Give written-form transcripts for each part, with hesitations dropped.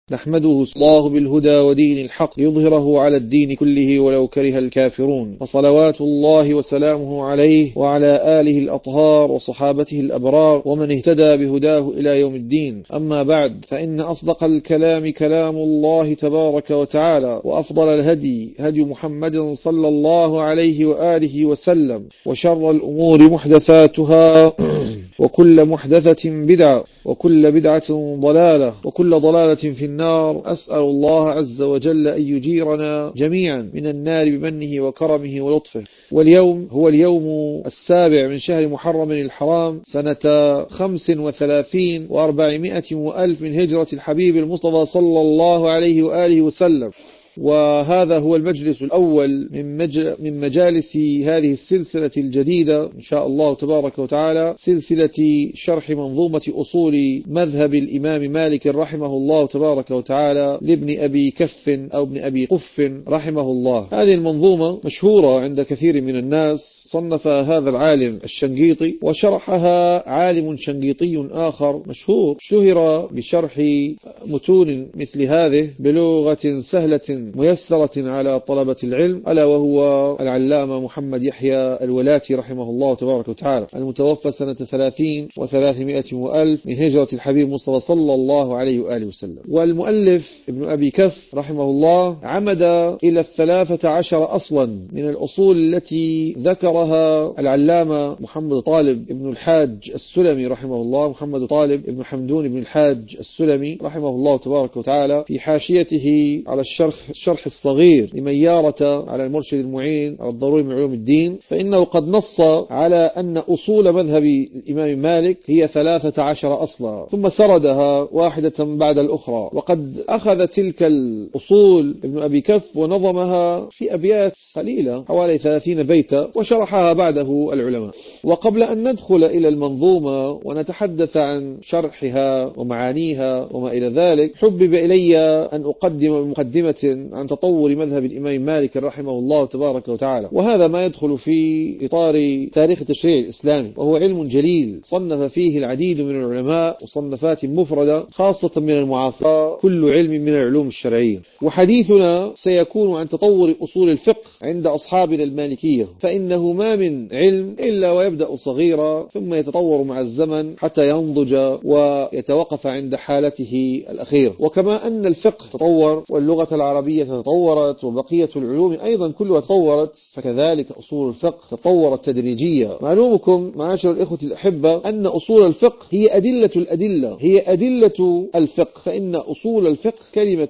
نحمده الله بالهدى ودين الحق يظهره على الدين كله ولو كره الكافرون، فصلوات الله وسلامه عليه وعلى آله الأطهار وصحابته الأبرار ومن اهتدى بهداه إلى يوم الدين. أما بعد، فإن أصدق الكلام كلام الله تبارك وتعالى، وأفضل الهدي هدي محمد صلى الله عليه وآله وسلم، وشر الأمور محدثاتها وكل محدثة بدعة وكل بدعة ضلالة وكل ضلالة في النار. أسأل الله عز وجل أن يجيرنا جميعا من النار بمنه وكرمه ولطفه. واليوم هو اليوم 7 من شهر محرم الحرام، سنة 35 و400 وألف من هجرة الحبيب المصطفى صلى الله عليه وآله وسلم. وهذا هو المجلس الأول من مجالس هذه السلسلة الجديدة إن شاء الله تبارك وتعالى، سلسلة شرح منظومة أصول مذهب الإمام مالك رحمه الله تبارك وتعالى لابن أبي كف أو ابن أبي قف رحمه الله. هذه المنظومة مشهورة عند كثير من الناس، صنف هذا العالم الشنقيطي وشرحها عالم شنقيطي آخر مشهور شهر بشرح متون مثل هذه بلغة سهلة ميسرة على طلبة العلم، ألا وهو العلامة محمد يحيى الولاتي رحمه الله تبارك وتعالى، المتوفى سنة 30 و300 وألف من هجرة الحبيب مصطفى صلى الله عليه وآله وسلم. والمؤلف ابن أبي كف رحمه الله عمد إلى 13 أصلا من الأصول التي ذكرها العلامة محمد طالب ابن الحاج السلمي رحمه الله، محمد طالب ابن حمدون ابن الحاج السلمي رحمه الله تبارك وتعالى، في حاشيته على الشرح الصغير لميارة على المرشد المعين على الضروري من علوم الدين، فإنه قد نص على أن أصول مذهب الإمام مالك هي 13 أصلا، ثم سردها واحدة بعد الأخرى. وقد أخذ تلك الأصول ابن أبي كف ونظمها في أبيات قليلة حوالي 30 بيتا، وشرحها بعده العلماء. وقبل أن ندخل إلى المنظومة ونتحدث عن شرحها ومعانيها وما إلى ذلك، حبب إلي أن أقدم مقدمة عن تطور مذهب الإمام مالك رحمه الله تبارك وتعالى، وهذا ما يدخل في إطار تاريخ التشريع الإسلامي، وهو علم جليل صنف فيه العديد من العلماء وصنفات مفردة خاصة من المعاصرة، كل علم من العلوم الشرعية. وحديثنا سيكون عن تطور أصول الفقه عند أصحابنا المالكية، فإنه ما من علم إلا ويبدأ صغيرا ثم يتطور مع الزمن حتى ينضج ويتوقف عند حالته الأخيرة. وكما أن الفقه تطور واللغة العربية تطورت وبقية العلوم أيضا كلها تطورت، فكذلك أصول الفقه تطورت تدريجيا. معلومكم معاشر الإخوة الأحبة أن أصول الفقه هي أدلة الأدلة، هي أدلة الفقه، فإن أصول الفقه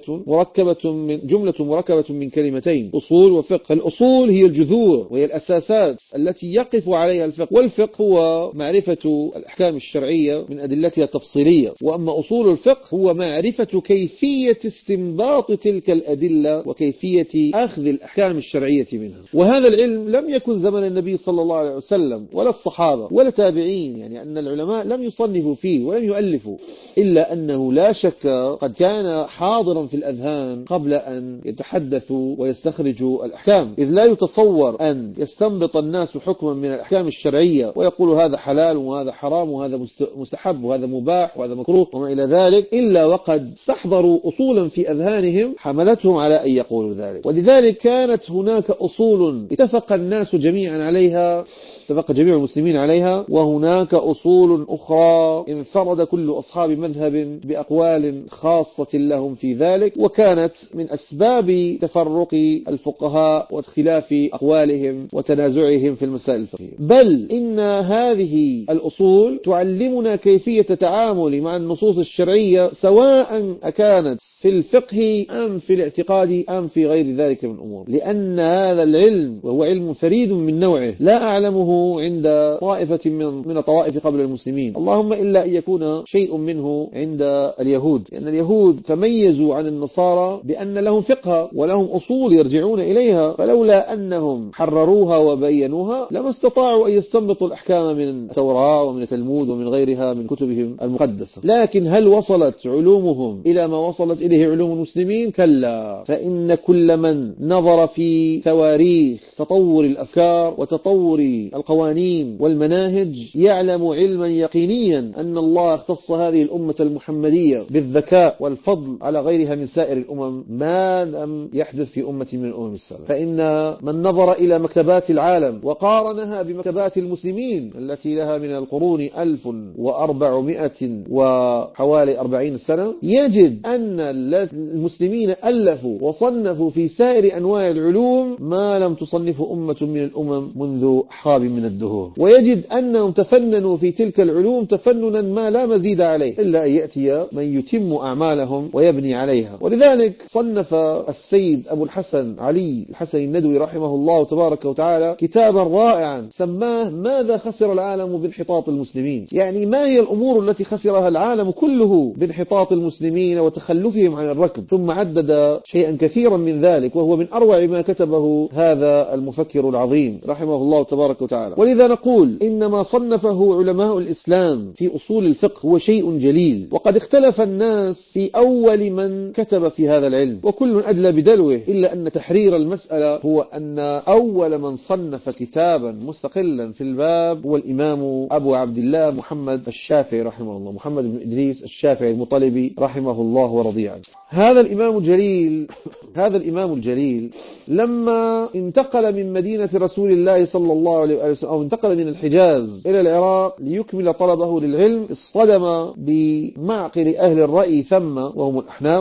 جملة مركبة من كلمتين، أصول وفقه. فالأصول هي الجذور وهي الأساسات التي يقف عليها الفقه، والفقه هو معرفة الأحكام الشرعية من أدلتها التفصيلية، وأما أصول الفقه هو معرفة كيفية استنباط تلك الأدلة وكيفية أخذ الأحكام الشرعية منها. وهذا العلم لم يكن زمن النبي صلى الله عليه وسلم ولا الصحابة ولا تابعين، يعني أن العلماء لم يصنفوا فيه ولم يؤلفوا، إلا أنه لا شك قد كان حاضرا في الأذهان قبل أن يتحدثوا ويستخرجوا الأحكام، إذ لا يتصور أن يستنبط الناس حكما من الأحكام الشرعية ويقولوا هذا حلال وهذا حرام وهذا مستحب وهذا مباح وهذا مكروه وما إلى ذلك، إلا وقد استحضروا أصولا في أذهانهم حملتهم على أن يقولوا ذلك. ولذلك كانت هناك أصول اتفق الناس جميعا عليها، اتفق جميع المسلمين عليها، وهناك أصول أخرى انفرد كل أصحاب مذهب بأقوال خاصة لهم في ذلك، وكانت من أسباب تفرق الفقهاء واختلاف أقوالهم وتنازعهم في المسائل الفقهية. بل إن هذه الأصول تعلمنا كيفية التعامل مع النصوص الشرعية، سواء أكانت في الفقه أم في الاعتقاد أم في غير ذلك من الأمور، لأن هذا العلم وهو علم فريد من نوعه لا أعلمه عند طائفة من الطوائف قبل المسلمين، اللهم إلا أن يكون شيء منه عند اليهود، لأن اليهود تميزوا عن النصارى بأن لهم فقه ولهم أصول يرجعون إليها، فلولا أنهم حرروها وبينوها لما استطاعوا أن يستنبطوا الأحكام من التوراة ومن التلمود ومن غيرها من كتبهم المقدسة. لكن هل وصلت علومهم إلى ما وصلت إليه علوم المسلمين؟ كلا، فإن كل من نظر في تواريخ تطور الأفكار وتطور القوانين والمناهج يعلم علما يقينيا أن الله اختص هذه الأمة المحمدية بالذكاء والفضل على غيرها من سائر الأمم ما لم يحدث في أمة من الأمم السابقة. فإن من نظر إلى مكتبات العالم وقارنها بمكتبات المسلمين التي لها من القرون 1400 وحوالي 40 سنة يجد أن المسلمين ألفوا وصنفوا في سائر أنواع العلوم ما لم تصنفه أمة من الأمم منذ حقاب من الدهور، ويجد أنهم تفننوا في تلك العلوم تفننا ما لا مزيد عليه إلا أن يأتي من يتم أعمالهم ويبني عليها. ولذلك صنف السيد أبو الحسن علي الحسن الندوي رحمه الله تبارك وتعالى كتابا رائعا سماه ماذا خسر العالم بانحطاط المسلمين، يعني ما هي الأمور التي خسرها العالم كله بانحطاط المسلمين وتخلفهم عن الركب، ثم عدد شيئا كثيرا من ذلك، وهو من أروع ما كتبه هذا المفكر العظيم رحمه الله تبارك وتعالى. ولذا نقول إن ما صنفه علماء الإسلام في أصول الفقه هو شيء جليل، وقد اختلف الناس في أول من كتب في هذا العلم وكل أدلى بدلوه، إلا أن تحرير المسألة هو أن أول من صنف كتابا مستقلا في الباب هو الإمام أبو عبد الله محمد الشافعي رحمه الله، محمد بن إدريس الشافعي المطلبي رحمه الله ورضي عنه. هذا الإمام الجليل لما انتقل من مدينة رسول الله صلى الله عليه وسلم أو انتقل من الحجاز إلى العراق ليكمل طلبه للعلم اصطدم بمعقل أهل الرأي ثم وهم الأحناف،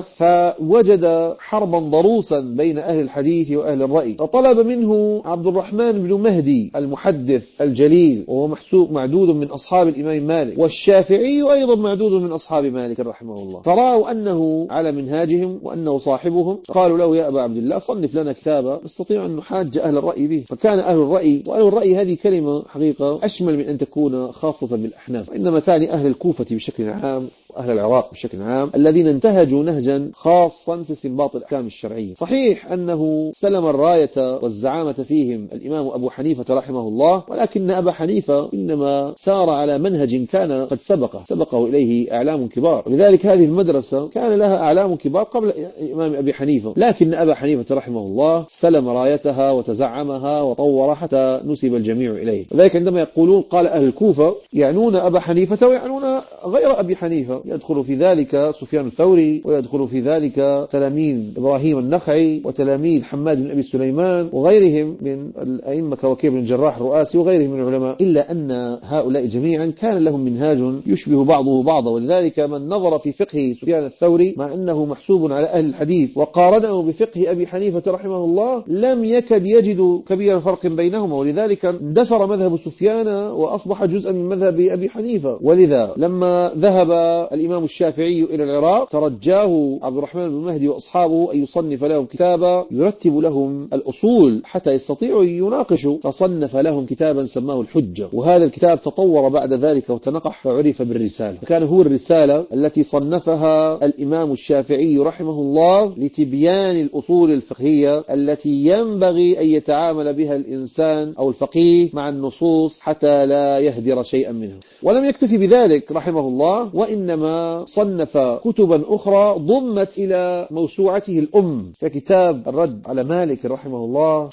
فوجد حربا ضروسا بين أهل الحديث وأهل الرأي، فطلب منه عبد الرحمن بن مهدي المحدث الجليل وهو محسوب معدود من أصحاب الإمام مالك، والشافعي أيضا معدود من أصحاب مالك رحمه الله، فرأوا أنه على منهاجهم وأنه صاحبهم، قالوا له يا أبا عبد الله صنف لنا كتابا نستطيع أن نحاج أهل الرأي به. فكان أهل الرأي، وأهل الرأي هذه كلمة حقيقة أشمل من أن تكون خاصة بالأحناف، وإنما تعني أهل الكوفة بشكل عام وأهل العراق بشكل عام الذين انتهجوا نهجا خاصا في استنباط الأحكام الشرعية. صحيح أنه سلم الراية والزعامة فيهم الإمام أبو حنيفة رحمه الله، ولكن أبا حنيفة إنما سار على منهج كان قد سبقه إليه أعلام كبار، ولذلك هذه المدرسة كان لها أعلام كبار قبل الإمام أبي حنيفة، لكن أبا حنيفة رحمه الله سلم رايتها وتزعمها وطور حتى نسب الجميع إليه. وذلك عندما يقولون قال أهل الكوفة يعنون أبا حنيفة ويعنون غير أبي حنيفة، يدخل في ذلك سفيان الثوري، ويدخل في ذلك تلاميذ إبراهيم النخعي وتلاميذ حماد بن أبي سليمان وغيرهم من الأئمة كوكيع بن الجراح الرؤاسي وغيرهم من العلماء، إلا أن هؤلاء جميعا كان لهم منهاج يشبه بعضه بعضا. ولذلك من نظر في فقه سفيان الثوري مع أنه محسوب على أهل الحديث وقارنه بفقه أبي حنيفة رحمه الله لم يكد يجد كبير فرق بينهما، ولذلك اندثر مذهب سفيان وأصبح جزءا من مذهب أبي حنيفة. ولذا لما ذهب الإمام الشافعي إلى العراق ترجاه عبد الرحمن بن مهدي وأصحابه أن يصنف لهم كتابا يرتب لهم الأصول حتى يستطيعوا يناقشوا، فصنف لهم كتابا سماه الحجة، وهذا الكتاب تطور بعد ذلك وتنقح فعرف بالرسالة، فكان هو الرسالة التي صنفها الإمام الشافعي رحمه الله لتبيان الأصول الفقهية التي ينبغي أن يتعامل بها الإنسان أو الفقيه مع النصوص حتى لا يهدر شيئا منها. ولم يكتفي بذلك رحمه الله، وإنما صنف كتبا أخرى ضمت إلى موسوعته الأم، ككتاب الرد على مالك رحمه الله،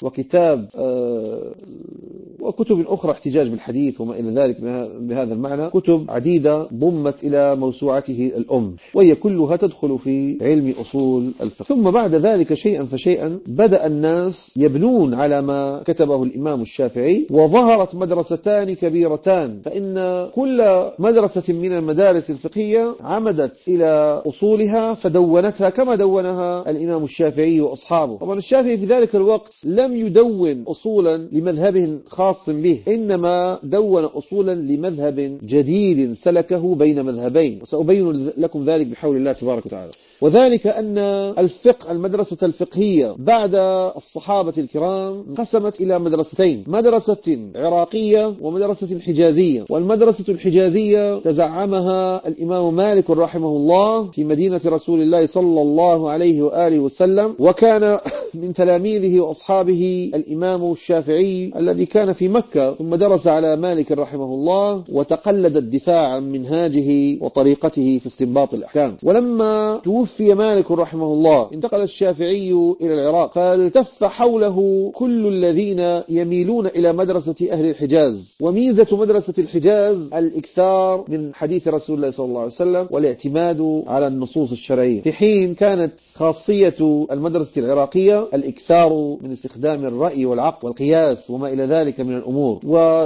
وكتب أخرى احتجاج بالحديث وما إلى ذلك بهذا المعنى، كتب عديدة ضمت إلى موسوعته الأم، وهي كلها تدخل في علم أصول الفقه. ثم بعد ذلك شيئا فشيئا بدأ الناس يبنون على ما كتبه الإمام الشافعي، وظهرت مدرستان كبيرتان، فإن كل مدرسة من المدارس الفقهية عمدت إلى أصولها فدونتها كما دونها الإمام الشافعي وأصحابه. طبعا الشافعي في ذلك الوقت لم يدون أصولا لمذهبه خاص به، إنما دون أصولا لمذهب جديد سلكه بين مذهبين، وسأبين لكم ذلك بحول الله تبارك وتعالى. وذلك أن الفقه المدرسة الفقهية بعد الصحابة الكرام انقسمت إلى مدرستين، مدرسة عراقية ومدرسة حجازية. والمدرسة الحجازية تزعمها الإمام مالك رحمه الله في مدينة رسول الله صلى الله عليه وآله وسلم، وكان من تلاميذه وأصحابه الإمام الشافعي الذي كان في مكة، ثم درس على مالك رحمه الله وتقلد الدفاع عن منهاجه وطريقته في استنباط الأحكام. ولما توفي مالك رحمه الله انتقل الشافعي إلى العراق، فالتف حوله كل الذين يميلون إلى مدرسة أهل الحجاز. وميزة مدرسة الحجاز الإكثار من حديث رسول الله صلى الله عليه وسلم والاعتماد على النصوص الشرعية، في حين كانت خاصية المدرسة العراقية الإكثار من استخدام الرأي والعقل والقياس وما إلى ذلك من الأمور.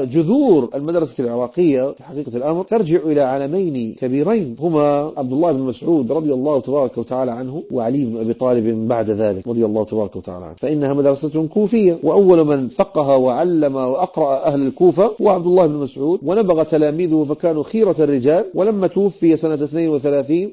وجذور المدرسة العراقية في حقيقة الأمر ترجع إلى عالمين كبيرين هما عبد الله بن مسعود رضي الله تبارك وتعالى عنه، وعلي بن أبي طالب بعد ذلك رضي الله تبارك وتعالى عنه، فإنها مدرسة كوفية، وأول من فقه وعلم وأقرأ أهل الكوفة هو عبد الله بن مسعود، ونبغ تلاميذه فكانوا خيرة الرجال. ولما توفي سنة 32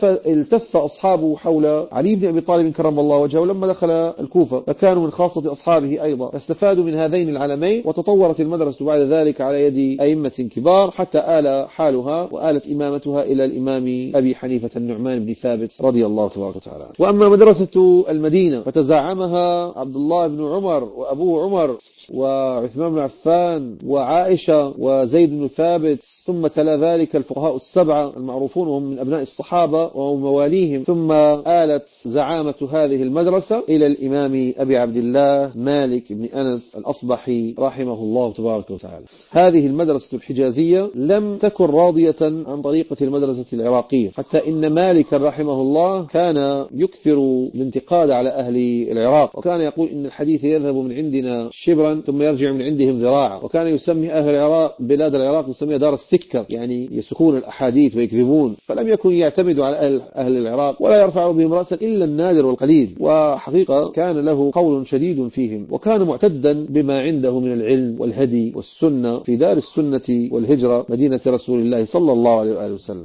التف أصحابه حول علي بن أبي طالب كرم الله وجهه لما دخل الكوفة، فكانوا من خاصة أصحابه أيضا، فاستفادوا من هذين العلمين، وتطورت المدرسة بعد ذلك على يد أئمة كبار حتى آل حالها وآلت إمامتها إلى الإمام أبي حنيفة النعمان بن ثابت رضي الله تبارك وتعالى. وأما مدرسة المدينة فتزعمها عبد الله بن عمر وأبوه عمر وعثمان بن عفان وعائشة وزيد بن ثابت، ثم تلا ذلك الفقهاء السبعة المعروفون وهم من أبناء الصحابة وهم مواليهم، ثم آلت زعامة هذه المدرسة إلى الإمام أبي عبد الله مالك بن أنس الأصبحي رحمه الله تبارك وتعالى. هذه المدرسة الحجازية لم تكن راضية عن طريقة المدرسة العراقية، حتى إن مالك رحمه الله كان يكثر الانتقاد على أهل العراق، وكان يقول إن الحديث يذهب من عندنا شبرا ثم يرجع من عندهم ذراعا، وكان يسمي أهل العراق بلاد العراق يسميها دار السكر، يعني يسكون الأحاديث ويكذبون، فلم يكن يعتمد على أهل العراق ولا يرفع بهم رأسا إلا النادر والقليل، وحقيقة كان له قول شديد فيهم، وكان معتدا بما عنده من العلم والهدي والسنة في دار السنة والهجرة مدينة رسول الله صلى الله عليه وآله وسلم.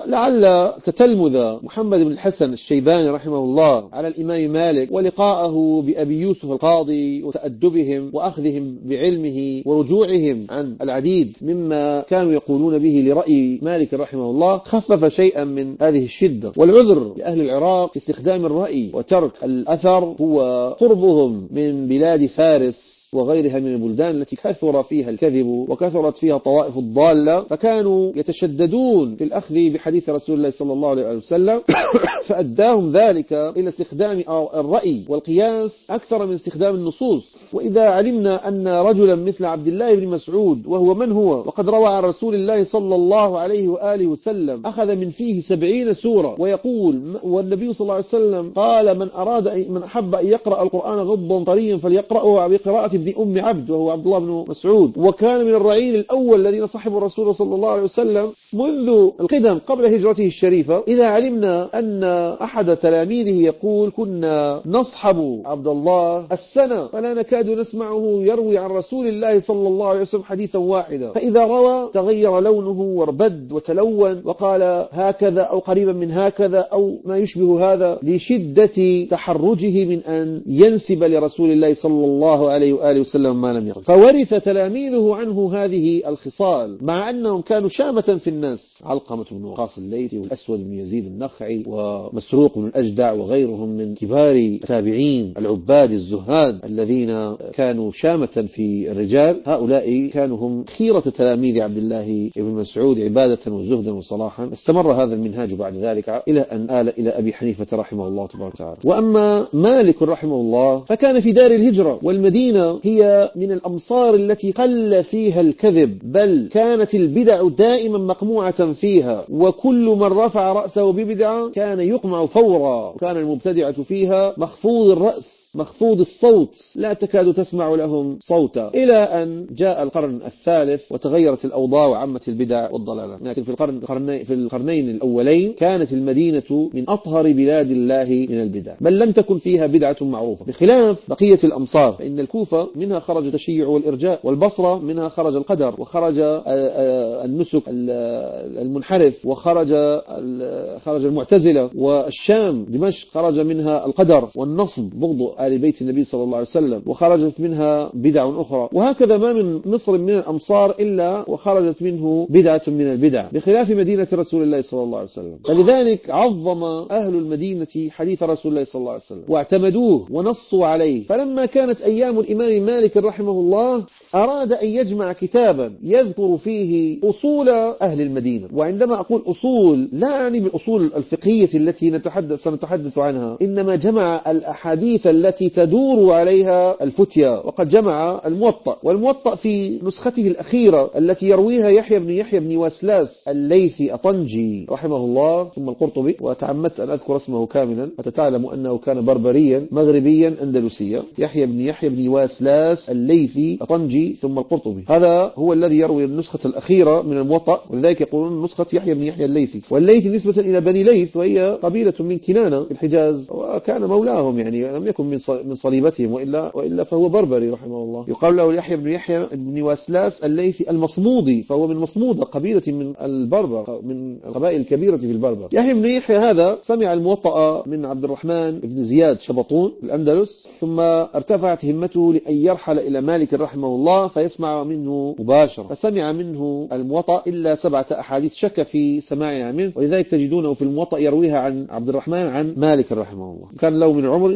ولعل تتلمذ محمد بن الحسن الشيباني رحمه الله على الإمام مالك ولقاءه بأبي يوسف القاضي وتأدبهم وأخذهم بعلمه ورجوعهم عن العديد مما كانوا يقولون به لرأي مالك رحمه الله خفف شيئا من هذه الشدة. والعذر لأهل العراق في استخدام الرأي وترك الأثر هو قربهم من بلاد فارس وغيرها من البلدان التي كثر فيها الكذب وكثرت فيها طوائف الضالة، فكانوا يتشددون في الأخذ بحديث رسول الله صلى الله عليه وسلم فأداهم ذلك إلى استخدام الرأي والقياس أكثر من استخدام النصوص. وإذا علمنا أن رجلا مثل عبد الله بن مسعود، وهو من هو وقد روى عن رسول الله صلى الله عليه وآله وسلم أخذ من فيه 70 سورة، ويقول والنبي صلى الله عليه وسلم قال من أحب أن يقرأ القرآن غضا طريا فليقرأه بقراءة ابن أم عبد، وهو عبد الله بن مسعود، وكان من الرعيل الأول الذين صحبوا الرسول صلى الله عليه وسلم منذ القدم قبل هجرته الشريفة. إذا علمنا أن أحد تلاميذه يقول كنا نصحب عبد الله السنة فلا نكاد نسمعه يروي عن رسول الله صلى الله عليه وسلم حديثا واحدا، فإذا روى تغير لونه واربد وتلون وقال هكذا أو قريبا من هكذا أو ما يشبه هذا، لشدة تحرجه من أن ينسب لرسول الله صلى الله عليه وآله وسلم ما لم يقل. فورث تلاميذه عنه هذه الخصال، مع أنهم كانوا شامة في الناس، علقمة بن وقاص الليثي والأسود بن يزيد النخعي ومسروق بن الأجدع وغيرهم من كبار التابعين العباد الزهاد الذين كانوا شامة في الرجال. هؤلاء كانوا هم خيرة تلاميذ عبد الله بن مسعود عبادة وزهدا وصلاحا. استمر هذا المنهاج بعد ذلك إلى أن آل إلى أبي حنيفة رحمه الله تبارك وتعالى. وأما مالك رحمه الله فكان في دار الهجرة، والمدينة هي من الأمصار التي قل فيها الكذب، بل كانت البدع دائما مقموعة فيها، وكل من رفع رأسه ببدعة كان يقمع فورا، كان المبتدعة فيها مخفوض الرأس مخفوض الصوت، لا تكاد تسمع لهم صوتا، إلى أن جاء القرن الثالث وتغيرت الأوضاع وعمت البدع والضلالات. لكن في القرنين الأولين كانت المدينة من أطهر بلاد الله من البدع، بل لم تكن فيها بدعة معروفة، بخلاف بقية الأمصار، فإن الكوفة منها خرج التشيع والإرجاء، والبصرة منها خرج القدر وخرج النسك المنحرف وخرج المعتزلة، والشام دمشق خرج منها القدر والنصب بغض آل بيت النبي صلى الله عليه وسلم، وخرجت منها بدع أخرى. وهكذا ما من مصر من الأمصار إلا وخرجت منه بدعة من البدع، بخلاف مدينة رسول الله صلى الله عليه وسلم. فلذلك عظم أهل المدينة حديث رسول الله صلى الله عليه وسلم واعتمدوه ونصوا عليه. فلما كانت أيام الإمام مالك رحمه الله أراد أن يجمع كتابا يذكر فيه أصول أهل المدينة. وعندما أقول أصول لا أعني بالأصول الفقهية التي سنتحدث عنها، إنما جمع الأحاديث التي تدور عليها الفتيا. وقد جمع الموطأ، والموطأ في نسخته الأخيرة التي يرويها يحيى بن واسلاس الليثي أطنجي رحمه الله ثم القرطبي، وتعمدت أن أذكر اسمه كاملا فتتعلم أنه كان بربريا مغربيا أندلسيا. يحيى بن واسلاس الليثي أطنجي ثم القرطبي، هذا هو الذي يروي النسخة الأخيرة من الموطأ، ولذلك يقولون نسخة يحيى بن الليثي. والليثي نسبة إلى بني ليث، وهي قبيلة من كنانة في الحجاز، وكان مولاهم، يعني لم يكن من صليبتهم، وإلا فهو بربري رحمه الله. يقال له يحيى بن واسلاس الليثي المصمودي، فهو من مصمودة، قبيلة من البربر، من القبائل الكبيرة في البربر. يحيى بن يحيى هذا سمع الموطأ من عبد الرحمن بن زياد شبطون في الأندلس، ثم ارتفعت همته لأن يرحل إلى مالك رحمه الله فيسمع منه مباشرة، فسمع منه الموطأ إلا 7 أحاديث شك في سماعها منه، ولذلك تجدونه في الموطأ يرويها عن عبد الرحمن عن مالك رحمه الله. كان له من العمر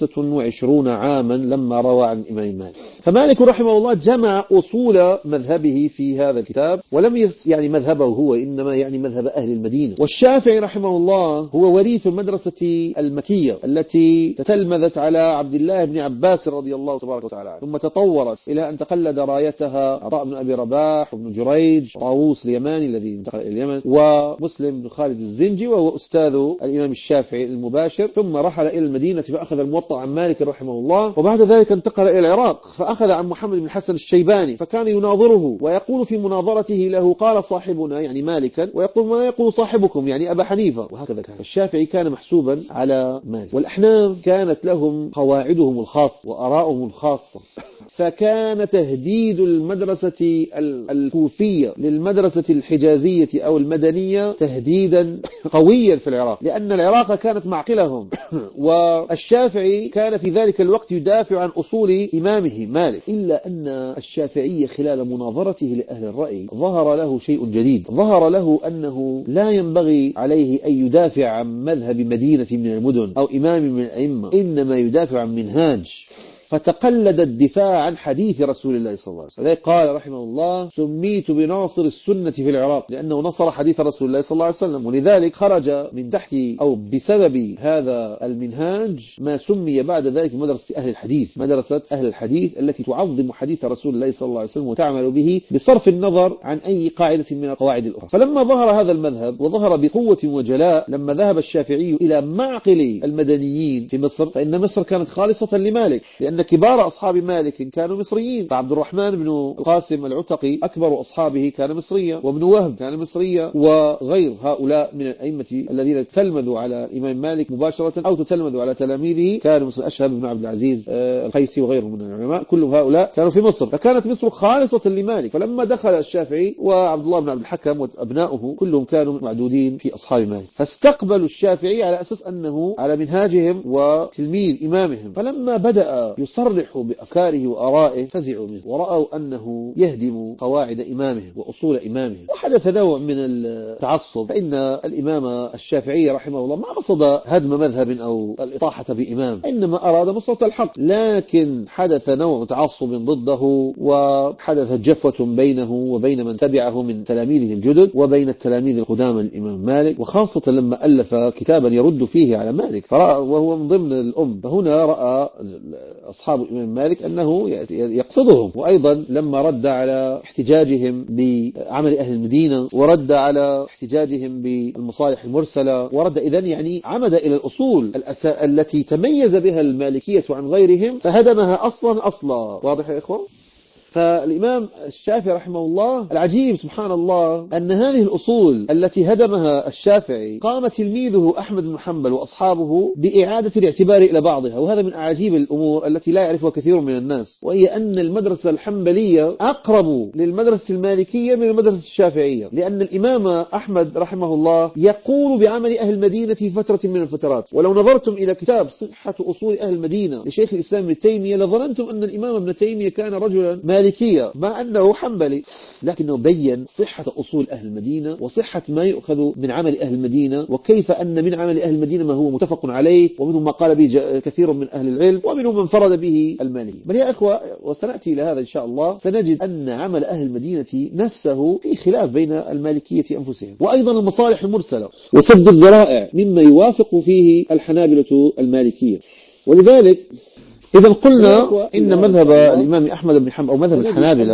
25 عاما لما روى عن الإمام مالك. فمالك رحمه الله جمع أصول مذهبه في هذا الكتاب، ولم يعني مذهبه هو، إنما يعني مذهب أهل المدينة. والشافعي رحمه الله هو وريث المدرسة المكية التي تتلمذت على عبد الله بن عباس رضي الله تبارك وتعالى عنه، ثم تطورت إلى أن تقلد رايتها عطاء بن أبي رباح وابن جريج، طاووس اليماني الذي انتقل إلى اليمن، ومسلم بن خالد الزنجي، وهو أستاذ الإمام الشافعي المباشر. ثم رحل إلى المدينة فأخذ الموطأ عن مالك رحمه الله، وبعد ذلك انتقل إلى العراق فأخذ عن محمد بن الحسن الشيباني، فكان يناظره ويقول في مناظرته له قال صاحبنا يعني مالكا، ويقول ما يقول صاحبكم يعني أبا حنيفة، وهكذا كان. الشافعي كان محسوبا على مالك. والأحناف كانت لهم قواعدهم الخاصة وآراؤهم الخاصة، فكان تهديد المدرسة الكوفية للمدرسة الحجازية أو المدنية تهديدا قويا في العراق، لأن العراق كانت معقلهم. والشافعي كان في ذلك الوقت يدافع عن أصول إمامه مالك، إلا أن الشافعي خلال مناظرته لأهل الرأي ظهر له شيء جديد، ظهر له أنه لا ينبغي عليه أن يدافع عن مذهب مدينة من المدن أو إمام من الأئمة، إنما يدافع عن منهاج. فتقلد الدفاع عن حديث رسول الله صلى الله عليه وسلم. قال رحمه الله سميت بناصر السنة في العراق، لأنه نصر حديث رسول الله صلى الله عليه وسلم، ولذلك خرج من تحت أو بسبب هذا المنهاج ما سمي بعد ذلك مدرسة أهل الحديث، مدرسة أهل الحديث التي تعظم حديث رسول الله صلى الله عليه وسلم وتعمل به بصرف النظر عن أي قاعدة من القواعد الأخرى. فلما ظهر هذا المذهب وظهر بقوة وجلاء لما ذهب الشافعي إلى معقل المدنيين في مصر، فإن مصر كانت خالصة لمالك، لأن كبار أصحاب مالك كانوا مصريين. فعبد الرحمن بن القاسم العتقي أكبر أصحابه كان مصريا، وابن وهب كان مصريا، وغير هؤلاء من الأئمة الذين تتلمذوا على الإمام مالك مباشرة أو تتلمذوا على تلاميذه كانوا مصر، أشهب بن عبد العزيز القيسي وغيرهم من العلماء، كل هؤلاء كانوا في مصر، فكانت مصر خالصة لمالك. فلما دخل الشافعي وعبد الله بن عبد الحكم وأبناؤه كلهم كانوا معدودين في أصحاب مالك، فاستقبلوا الشافعي على أساس أنه على منهاجهم وتلميذ إمامهم. فلما بدأ يصرحوا بأفكاره وآرائه فزعوا منه، ورأوا أنه يهدم قواعد إمامهم وأصول إمامهم، وحدث نوع من التعصب. فإن الإمام الشافعي رحمه الله ما قصد هدم مذهب أو الإطاحة بإمام، إنما أراد نصرة الحق، لكن حدث نوع تعصب ضده، وحدثت جفوة بينه وبين من تبعه من تلاميذه الجدد وبين التلاميذ القدامى الإمام مالك، وخاصة لما ألف كتابا يرد فيه على مالك، فرأى وهو من ضمن الأم، فهنا رأى أصحاب الإمام مالك أنه يقصدهم. وأيضا لما رد على احتجاجهم بعمل أهل المدينة، ورد على احتجاجهم بالمصالح المرسلة، ورد إذن يعني عمد إلى الأصول التي تميز بها المالكية عن غيرهم فهدمها أصلا. واضح يا إخوة؟ فالإمام الشافعي رحمه الله العجيب سبحان الله أن هذه الأصول التي هدمها الشافعي قام تلميذه أحمد بن حنبل وأصحابه بإعادة الاعتبار إلى بعضها، وهذا من أعاجيب الأمور التي لا يعرفها كثير من الناس، وهي أن المدرسة الحنبلية أقرب للمدرسة المالكية من المدرسة الشافعية، لأن الإمام أحمد رحمه الله يقول بعمل أهل المدينة في فترة من الفترات. ولو نظرتم إلى كتاب صحة أصول أهل المدينة لشيخ الإسلام ابن تيمية لظننتم أن الإمام ابن تيمية كان رجلا مالكيا مع أنه حنبلي، لكنه بين صحة أصول أهل المدينة وصحة ما يؤخذ من عمل أهل المدينة، وكيف أن من عمل أهل المدينة ما هو متفق عليه، ومنهم ما قال به كثير من أهل العلم، ومنهم من فرد به المالكي. بل يا إخوة، وسنأتي إلى هذا إن شاء الله، سنجد أن عمل أهل المدينة نفسه في خلاف بين المالكية أنفسهم، وأيضا المصالح المرسلة وسد الذرائع مما يوافق فيه الحنابلة المالكية. ولذلك إذا قلنا إن مذهب الإمام أحمد بن حنبل أو مذهب الحنابلة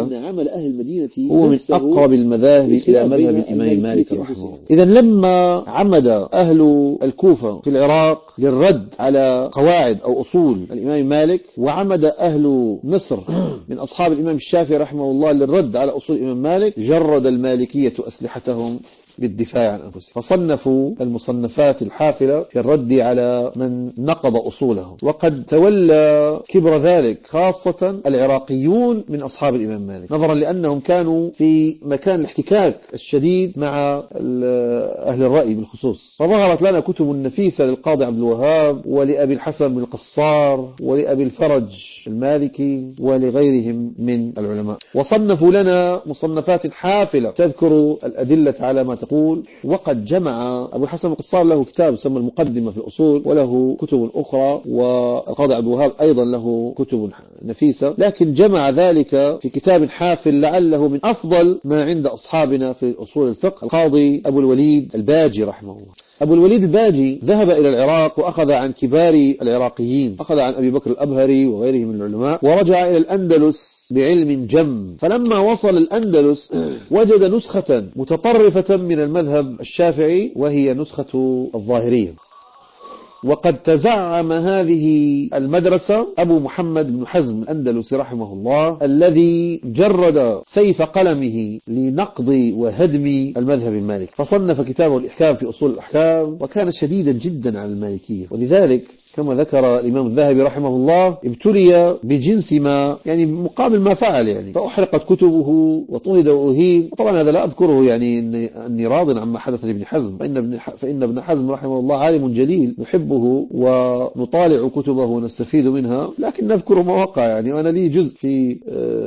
هو من أقرب المذاهب إلى مذهب الإمام مالك رحمه الله. إذا لما عمد أهل الكوفة في العراق للرد على قواعد أو أصول الإمام مالك، وعمد أهل مصر من أصحاب الإمام الشافعي رحمه الله للرد على أصول الإمام مالك، جرد المالكية أسلحتهم بالدفاع عن أنفسهم، فصنفوا المصنفات الحافلة في الرد على من نقض أصوله. وقد تولى كبر ذلك خاصة العراقيون من أصحاب الإمام مالك، نظرا لأنهم كانوا في مكان الاحتكاك الشديد مع أهل الرأي بالخصوص. فظهرت لنا كتب نفيسة للقاضي عبد الوهاب ولأبي الحسن بن القصار ولأبي الفرج المالكي ولغيرهم من العلماء، وصنفوا لنا مصنفات حافلة تذكر الأدلة على ما تقول. وقد جمع أبو الحسن القصار له كتاب يسمى المقدمة في الأصول، وله كتب أخرى، والقاضي عبد الوهاب أيضا له كتب نفيسة، لكن جمع ذلك في كتاب حافل لعله من أفضل ما عند أصحابنا في أصول الفقه، القاضي أبو الوليد الباجي رحمه الله. أبو الوليد الباجي ذهب إلى العراق وأخذ عن كبار العراقيين، أخذ عن أبي بكر الأبهري وغيره من العلماء، ورجع إلى الأندلس بعلم جم. فلما وصل الأندلس وجد نسخة متطرفة من المذهب الشافعي، وهي نسخة الظاهرية. وقد تزعم هذه المدرسة أبو محمد بن حزم الأندلسي رحمه الله، الذي جرد سيف قلمه لنقض وهدم المذهب المالكي، فصنف كتابه الإحكام في أصول الأحكام، وكان شديدا جدا على المالكية. ولذلك كما ذكر الإمام الذهبي رحمه الله ابتلي بجنس ما، يعني مقابل ما فعل، يعني فأحرقت كتبه وطرد وأهين. طبعا هذا لا أذكره يعني أني راض عما حدث لابن حزم، فإن ابن حزم رحمه الله عالم جليل نحبه ونطالع كتبه ونستفيد منها، لكن نذكر ما وقع. يعني وأنا لي جزء في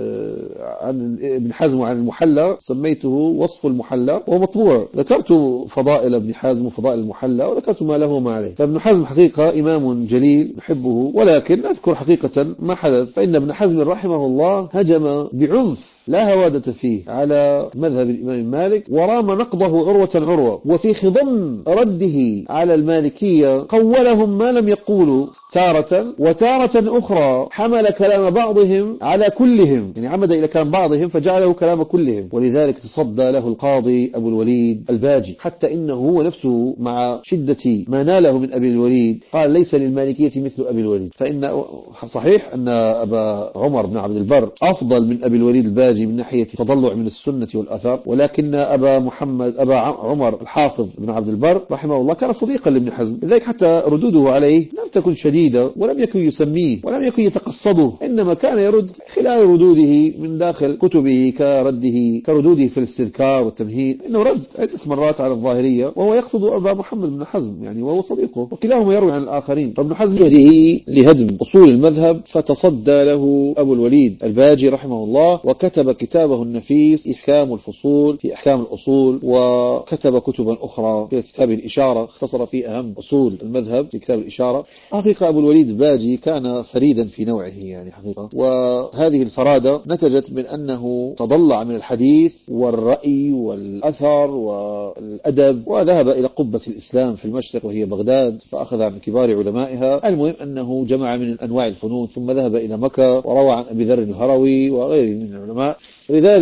عن ابن حزم وعن المحلى سميته وصف المحلى، وهو مطبوع، ذكرت فضائل ابن حزم وفضائل المحلى، وذكرت ما له وما عليه. فابن حزم حقيقة إمام جليل نحبه، ولكن نذكر حقيقة ما حدث. فإن ابن حزم رحمه الله هجم بعنف لا هوادة فيه على مذهب الإمام مالك، ورام نقضه عروة، وفي خضم رده على المالكية قولهم ما لم يقولوا تارة، وتارة أخرى حمل كلام بعضهم على كلهم، يعني عمد إلى كلام بعضهم فجعله كلام كلهم. ولذلك تصدى له القاضي أبو الوليد الباجي، حتى إنه هو نفسه مع شدة ما ناله من أبي الوليد قال ليس للمالكية مثل أبي الوليد. فإن صحيح أن أبا عمر بن عبد البر أفضل من أبي الوليد الباجي من ناحية تضلع من السنة والأثر، ولكن أبا عمر الحافظ بن عبد البر رحمه الله كان صديقا لابن حزم، لذلك حتى ردوده عليه لم تكن شديدة، ولم يكن يسميه ولم يكن يتقصده، إنما كان يرد خلال ردوده من داخل كتبه كردوده في الاستذكار والتمهيد، إنه رد عدة مرات على الظاهرية، وهو يقصد أبا محمد بن حزم يعني، وهو صديقه، وكلاهما يروي عن الآخرين. فابن حزم جهده لهدم أصول المذهب، فتصدى له أبو الوليد الباجي رحمه الله، وكتب كتابه النفيس إحكام الفصول في أحكام الأصول، وكتب كتبا أخرى في كتاب الإشارة اختصر فيه أهم أصول المذهب في كتاب الإشارة. حقيقة أبو الوليد الباجي كان فريدا في نوعه يعني حقيقة، وهذه الفرادة نتجت من أنه تضلع من الحديث والرأي والأثر والأدب، وذهب إلى قبة الإسلام في المشرق وهي بغداد، فأخذ عن كبار علمائها. المهم أنه جمع من أنواع الفنون، ثم ذهب إلى مكة وروى عن أبي ذر الهروي وغيره من العلماء. لذلك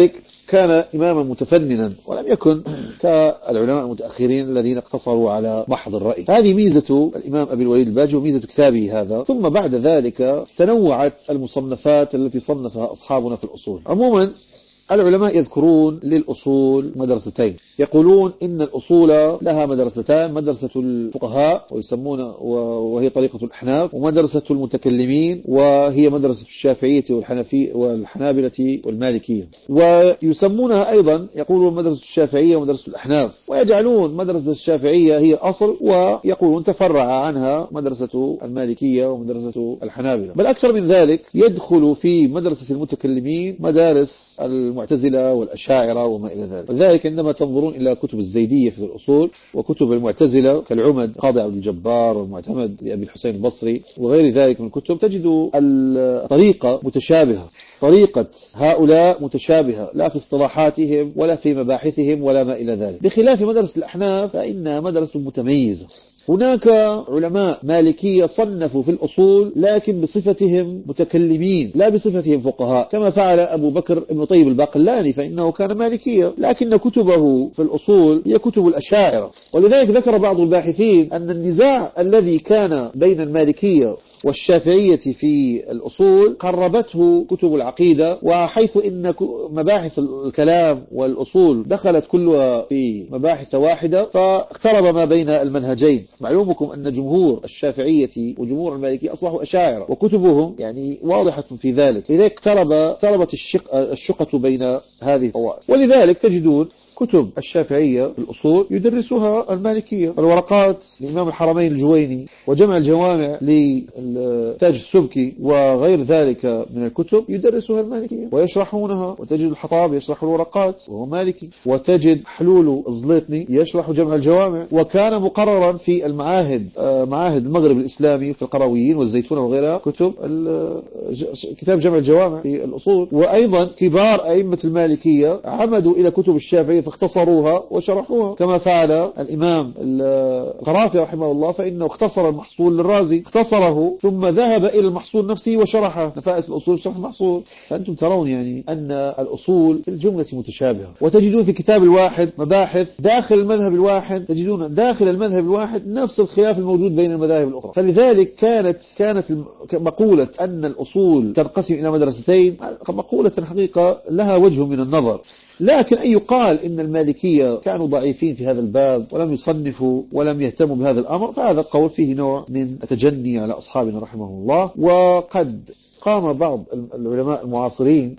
كان إماما متفننا ولم يكن كالعلماء المتأخرين الذين اقتصروا على محض الرأي. هذه ميزة الإمام أبي الوليد الباجي وميزة كتابه هذا. ثم بعد ذلك تنوعت المصنفات التي صنفها أصحابنا في الأصول. عموما العلماء يذكرون للأصول مدرستين، يقولون إن الأصول لها مدرستان: مدرسة الفقهاء وهي طريقة الأحناف، ومدرسة المتكلمين وهي مدرسة الشافعية والحنابلة والمالكية. ويسمونها أيضا، يقولون مدرسة الشافعية ومدرسة الأحناف، ويجعلون مدرسة الشافعية هي أصل، ويقولون تفرع عنها مدرسة المالكية ومدرسة الحنابلة. بل أكثر من ذلك، يدخل في مدرسة المتكلمين مدارس المعتزلة والأشاعرة وما إلى ذلك. لذلك عندما تنظرون إلى كتب الزيدية في الأصول وكتب المعتزلة كالعمد قاضي عبد الجبار والمعتمد لأبي الحسين البصري وغير ذلك من الكتب، تجد الطريقة متشابهة، طريقة هؤلاء متشابهة، لا في اصطلاحاتهم ولا في مباحثهم ولا ما إلى ذلك. بخلاف مدرسة الأحناف فإنها مدرسة متميزة. هناك علماء مالكية صنفوا في الأصول لكن بصفتهم متكلمين لا بصفتهم فقهاء، كما فعل أبو بكر ابن طيب الباقلاني، فإنه كان مالكية لكن كتبه في الأصول هي كتب الأشاعرة. ولذلك ذكر بعض الباحثين أن النزاع الذي كان بين المالكية والشافعية في الأصول قربته كتب العقيدة، وحيث إن مباحث الكلام والأصول دخلت كلها في مباحث واحدة فاقترب ما بين المنهجين. معلومكم أن جمهور الشافعية وجمهور المالكية أصبحوا أشاعرة، وكتبهم يعني واضحة في ذلك. لذلك اقتربت الشقة بين هذه الطوائف. ولذلك تجدون كتب الشافعية في الأصول يدرسها المالكية، الورقات لإمام الحرمين الجويني وجمع الجوامع لتاج السبكي وغير ذلك من الكتب يدرسها المالكية ويشرحونها. وتجد الحطاب يشرح الورقات وهو مالكي، وتجد حلول الزليطني يشرح جمع الجوامع، وكان مقررا في المعاهد معاهد المغرب الإسلامي في القرويين والزيتونة وغيرها كتاب جمع الجوامع في الأصول. وأيضا كبار أئمة المالكية عمدوا إلى كتب الشافعية فاختصروها وشرحوها، كما فعل الإمام القرافي رحمه الله، فإنه اختصر المحصول للرازي، اختصره ثم ذهب إلى المحصول نفسه وشرحه، نفائس الأصول شرح المحصول. فأنتم ترون يعني أن الأصول في الجملة متشابهة، وتجدون في كتاب الواحد مباحث داخل المذهب الواحد، تجدون داخل المذهب الواحد نفس الخلاف الموجود بين المذاهب الأخرى. فلذلك كانت مقولة أن الأصول تنقسم إلى مدرستين مقولة حقيقة لها وجه من النظر. لكن أن يقال إن المالكية كانوا ضعيفين في هذا الباب ولم يصنفوا ولم يهتموا بهذا الأمر، فهذا القول فيه نوع من التجني على أصحابنا رحمه الله. وقد قام بعض العلماء المعاصرين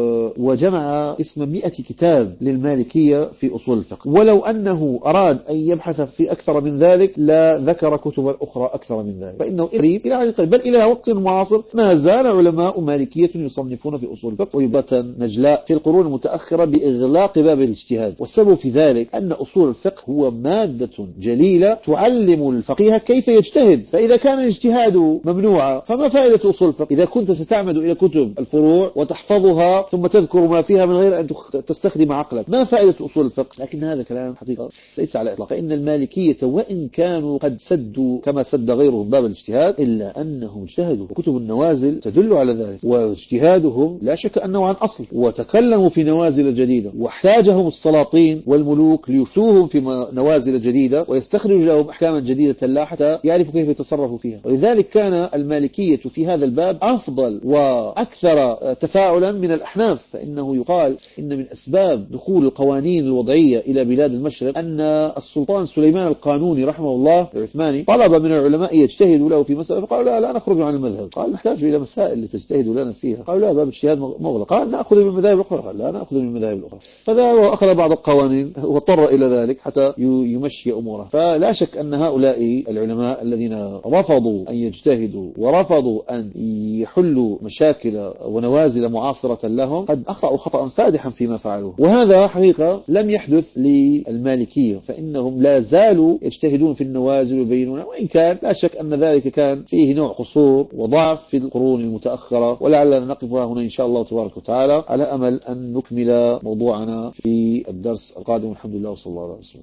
وجمع اسم 100 كتاب للمالكية في أصول الفقه، ولو أنه أراد أن يبحث في أكثر من ذلك لا ذكر كتبا أخرى أكثر من ذلك، فإنه قريب إلى عن قريب، بل إلى وقت معاصر ما زال علماء مالكية يصنفون في أصول الفقه ويبة نجلاء في القرون المتأخرة بإغلاق باب الاجتهاد. والسبب في ذلك أن أصول الفقه هو مادة جليلة تعلم الفقيه كيف يجتهد، فإذا كان الاجتهاد ممنوعا فما فائدة أصول الفقه؟ إذا كنت ستعمد إلى كتب الفروع وتحفظها ثم تذكر ما فيها من غير أن تستخدم عقلك، ما فائدة أصول الفقه؟ لكن هذا كلام حقيقة ليس على إطلاق. فإن المالكية وإن كانوا قد سدوا كما سد غيرهم باب الاجتهاد إلا أنهم اجتهدوا، وكتب النوازل تدل على ذلك، واجتهادهم لا شك أنه عن أصل، وتكلموا في نوازل جديدة، واحتاجهم السلاطين والملوك ليفتوهم في نوازل جديدة ويستخرجوا لهم أحكاما جديدة لا حتى يعرفوا كيف يتصرفوا فيها. ولذلك كان المالكية في هذا الباب أفضل وأكثر تفاعلا من الأحناف، فإنه يقال إن من أسباب دخول القوانين الوضعية إلى بلاد المشرق أن السلطان سليمان القانوني رحمه الله العثماني طلب من العلماء يجتهدوا له في مسألة، فقالوا لا نخرج عن المذهب. قال نحتاج إلى مسائل لتجتهدوا لنا فيها. قالوا لا، باب الاجتهاد مغلق. قال نأخذ من المذاهب الأخرى. قال لا نأخذ من المذاهب الأخرى. فذا وأخذ بعض القوانين واضطر إلى ذلك حتى يمشي أموره. فلا شك أن هؤلاء العلماء الذين رفضوا أن يجتهدوا ورفضوا أن يحلوا مشاكل ونوازل معاصرة لهم قد أخطأوا خطأ فادحا فيما فعلوه. وهذا حقيقة لم يحدث للمالكية، فإنهم لا زالوا يجتهدون في النوازل ويبينون، وإن كان لا شك أن ذلك كان فيه نوع قصور وضعف في القرون المتأخرة. ولعلنا نقفها هنا إن شاء الله تبارك وتعالى على أمل أن نكمل موضوعنا في الدرس القادم. الحمد لله وصلى الله عليه وسلم.